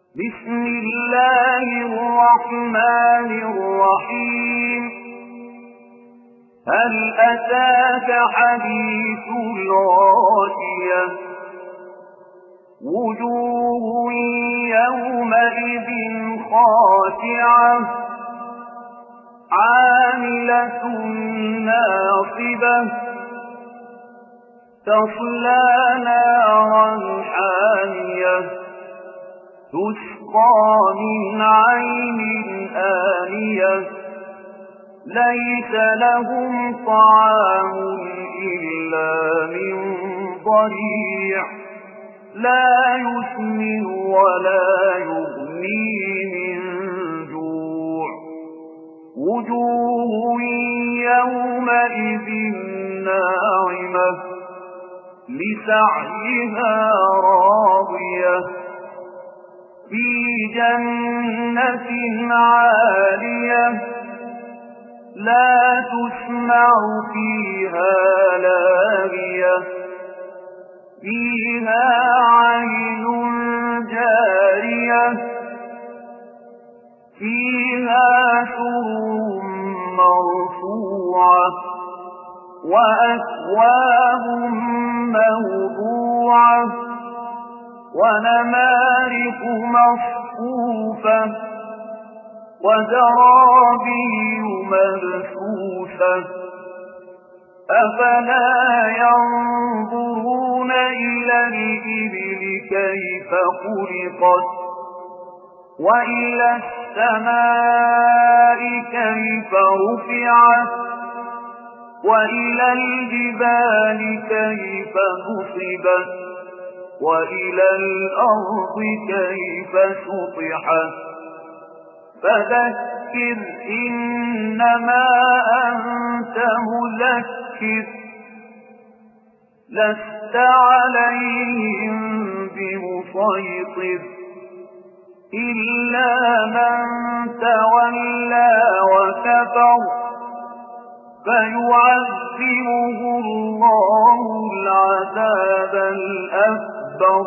بسم الله الرحمن الرحيم. هل أتاك حديث الغاشية وجوه يومئذ خاشعة عاملة ناصبة تصلى نارا حامية تسقى من عين آنية ليس لهم طعام إلا من ضريع لا يسمن ولا يغني من جوع وجوه يومئذ ناعمة لسعيها راضية في جنة عالية لا تسمع فيها لاغية فيها عين جارية فيها سرر مرفوعة وأكواب موضوعة ونمارق مصفوفة وزرابي مبثوثة أفلا ينظرون إلى الإبل كيف خلقت وإلى السماء كيف رفعت وإلى الجبال كيف نصبت وإلى الأرض كيف سطحت فذكر إنما أنت مذكر لست عليهم بمسيطر إلا من تولى وكفر فيعذبه الله العذاب الأكبر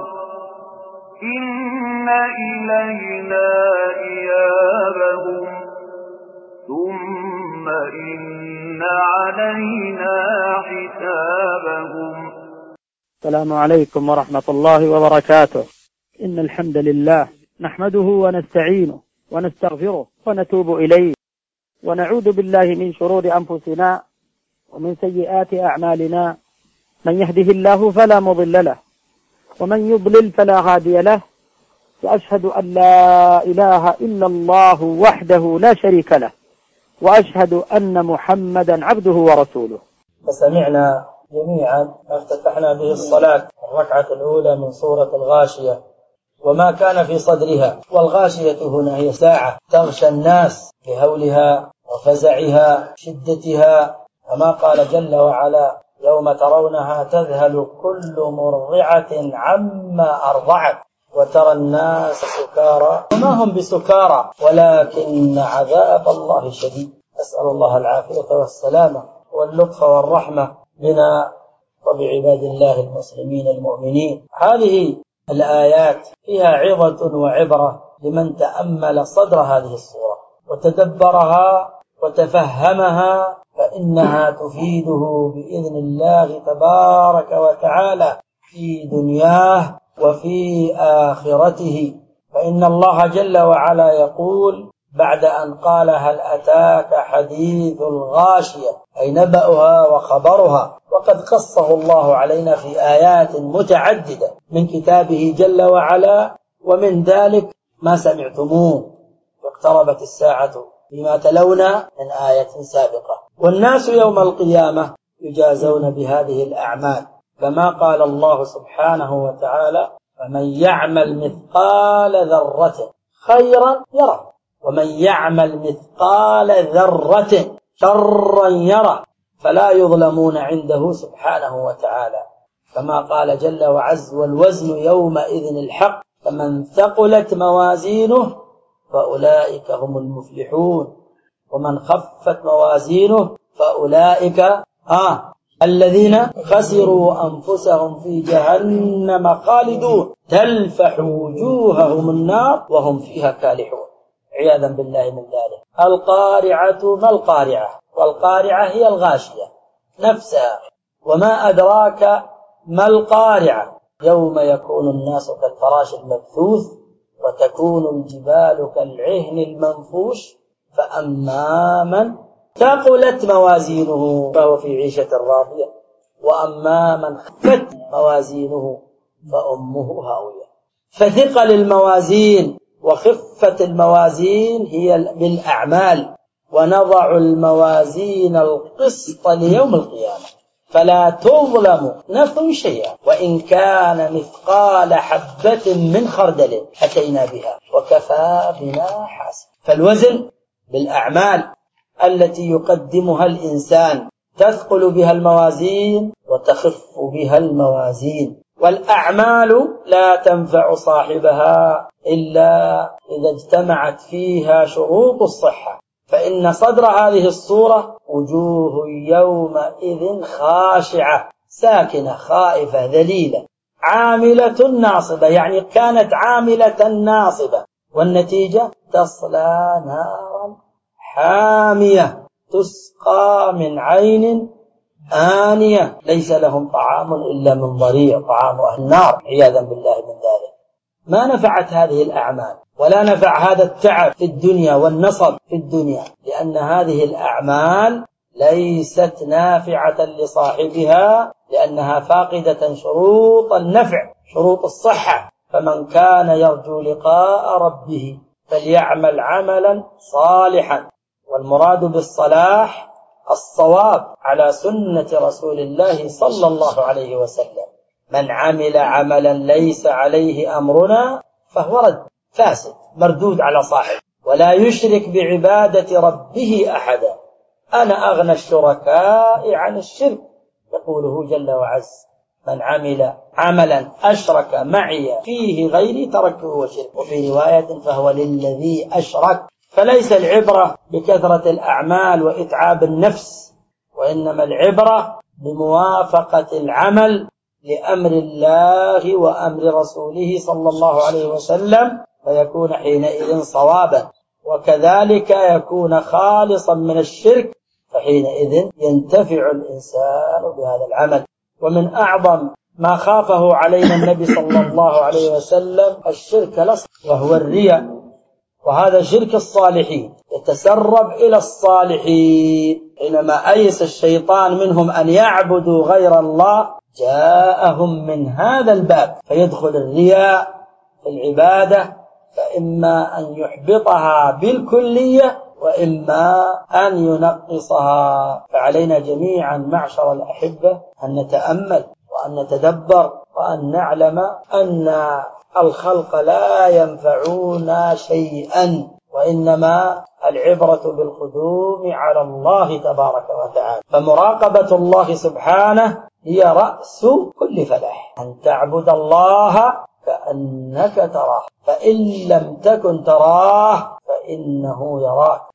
إن إلينا إيابهم ثم إن علينا حسابهم. السلام عليكم ورحمة الله وبركاته. إن الحمد لله نحمده ونستعينه ونستغفره ونتوب إليه ونعوذ بالله من شرور أنفسنا ومن سيئات أعمالنا من يهده الله فلا مضل له ومن يضلل فلا هادي له وأشهد أن لا إله إلا الله وحده لا شريك له وأشهد أن محمدا عبده ورسوله. فسمعنا جميعا افتتحنا به الصلاة الركعة الأولى من سورة الغاشية وما كان في صدرها. والغاشية هنا هي ساعة تغشى الناس بهولها وفزعها شدتها كما قال جل وعلا يوم ترونها تذهل كل مرضعة عما أرضعت وترى الناس سكارى وما هم بسكارى ولكن عذاب الله شديد. أسأل الله العافية والسلامة واللطف والرحمة بنا وبعباد الله المسلمين المؤمنين. هذه الآيات فيها عظة وعبرة لمن تأمل صدر هذه السورة وتدبرها وتفهمها فإنها تفيده بإذن الله تبارك وتعالى في دنياه وفي آخرته. فإن الله جل وعلا يقول بعد أن قال هل أتاك حديث الغاشية أي نبأها وخبرها وقد قصه الله علينا في آيات متعددة من كتابه جل وعلا ومن ذلك ما سمعتموه واقتربت الساعة بما تلونا من آية سابقة. والناس يوم القيامة يجازون بهذه الأعمال كما قال الله سبحانه وتعالى فمن يعمل مثقال ذرة خيرا يره ومن يعمل مثقال ذرة شرا يره فلا يظلمون عنده سبحانه وتعالى كما قال جل وعز والوزن يومئذ الحق فمن ثقلت موازينه فأولئك هم المفلحون ومن خفت موازينه فأولئك الذين خسروا أنفسهم في جهنم خالدون تلفح وجوههم النار وهم فيها كالحون عياذا بالله من ذلك. القارعة ما القارعة؟ والقارعة هي الغاشية نفسها. وما أدراك ما القارعة؟ يوم يكون الناس كالفراش المبثوث وتكون الجبال كالعهن المنفوش فأما من ثقلت موازينه فهو في عيشة راضية وأما من خفت موازينه فأمه هاوية. فثقل الموازين وخفة الموازين هي بالأعمال. ونضع الموازين القسط ليوم القيامة فلا تظلم نفس شيئا وإن كان مثقال حبة من خردل أتينا بها وكفى بنا حاسب. فالوزن بالأعمال التي يقدمها الإنسان تثقل بها الموازين وتخف بها الموازين. والأعمال لا تنفع صاحبها إلا إذا اجتمعت فيها شروط الصحة. فإن صدر هذه الصورة وجوه يومئذ خاشعة ساكنة خائفة ذليلة عاملة ناصبة، يعني كانت عاملة ناصبة، والنتيجة تصلى نارا حامية تسقى من عين آنية ليس لهم طعام إلا من ضريع طعام أهل النار عياذا بالله من ذلك. ما نفعت هذه الأعمال ولا نفع هذا التعب في الدنيا والنصب في الدنيا، لأن هذه الأعمال ليست نافعة لصاحبها لأنها فاقدة شروط النفع شروط الصحة. فمن كان يرجو لقاء ربه فليعمل عملا صالحا. والمراد بالصلاح الصواب على سنة رسول الله صلى الله عليه وسلم. من عمل عملا ليس عليه أمرنا فهو رد فاسد مردود على صاحب ولا يشرك بعبادة ربه أحدا. أنا أغنى الشركاء عن الشرك يقوله جل وعز. من عمل عملا أشرك معي فيه غيري تركه وشرك. وفي رواية فهو للذي أشرك. فليس العبرة بكثرة الأعمال وإتعاب النفس، وإنما العبرة بموافقة العمل لأمر الله وأمر رسوله صلى الله عليه وسلم فيكون حينئذ صوابا، وكذلك يكون خالصا من الشرك فحينئذ ينتفع الإنسان بهذا العمل. ومن أعظم ما خافه علينا النبي صلى الله عليه وسلم الشرك الأصغر وهو الرياء، وهذا شرك الصالحين يتسرب إلى الصالحين. حينما أيس الشيطان منهم أن يعبدوا غير الله جاءهم من هذا الباب فيدخل الرياء في العبادة، فإما أن يحبطها بالكلية وإما أن ينقصها. فعلينا جميعا معشر الأحبة أن نتأمل وأن نتدبر وأن نعلم أن الخلق لا ينفعون شيئا، وإنما العبرة بالقدوم على الله تبارك وتعالى. فمراقبة الله سبحانه هي رأس كل فلاح. أن تعبد الله كأنك تراه فإن لم تكن تراه فإنه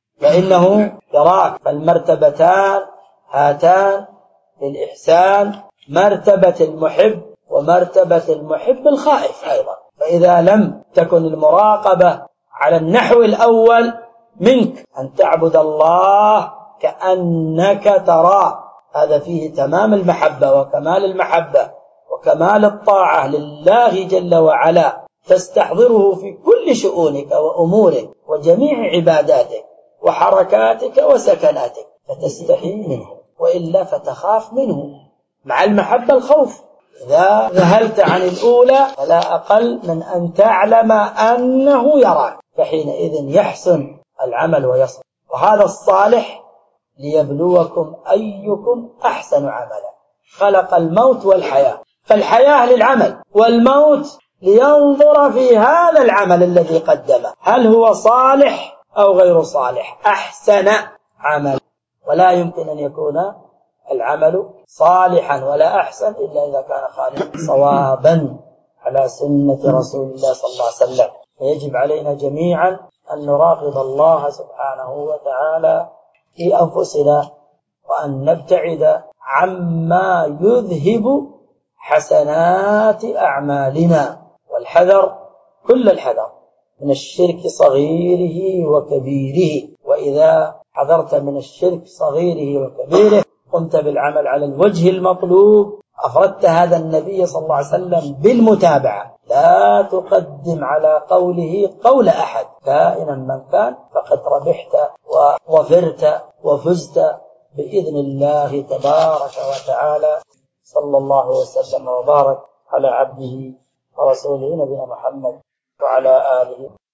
يراك. فالمرتبتان هاتان للإحسان، مرتبة المحب ومرتبة المحب الخائف أيضا. فإذا لم تكن المراقبة على النحو الأول منك أن تعبد الله كأنك تراه، هذا فيه تمام المحبة وكمال المحبة وكمال الطاعة لله جل وعلا، تستحضره في كل شؤونك وأمورك وجميع عباداتك وحركاتك وسكناتك، فتستحي منه وإلا فتخاف منه. مع المحبة الخوف. إذا ذهلت عن الأولى فلا أقل من أن تعلم أنه يراك، فحينئذ يحسن العمل ويصل. وهذا الصالح ليبلوكم أيكم أحسن عملا. خلق الموت والحياة، فالحياة للعمل والموت لينظر في هذا العمل الذي قدمه هل هو صالح أو غير صالح، أحسن عمل. ولا يمكن أن يكون العمل صالحا ولا أحسن إلا إذا كان خالصا صوابا على سنة رسول الله صلى الله عليه وسلم. فيجب علينا جميعا أن نراقب الله سبحانه وتعالى في أنفسنا وأن نبتعد عما يذهب حسنات أعمالنا، والحذر كل الحذر من الشرك صغيره وكبيره. وإذا حذرت من الشرك صغيره وكبيره قمت بالعمل على الوجه المطلوب، أفردت هذا النبي صلى الله عليه وسلم بالمتابعة، لا تقدم على قوله قول أحد كائنا من كان، فقد ربحت وظفرت وفزت بإذن الله تبارك وتعالى. صلى الله وسلم وبارك على عبده ورسوله نبينا محمد وعلى آله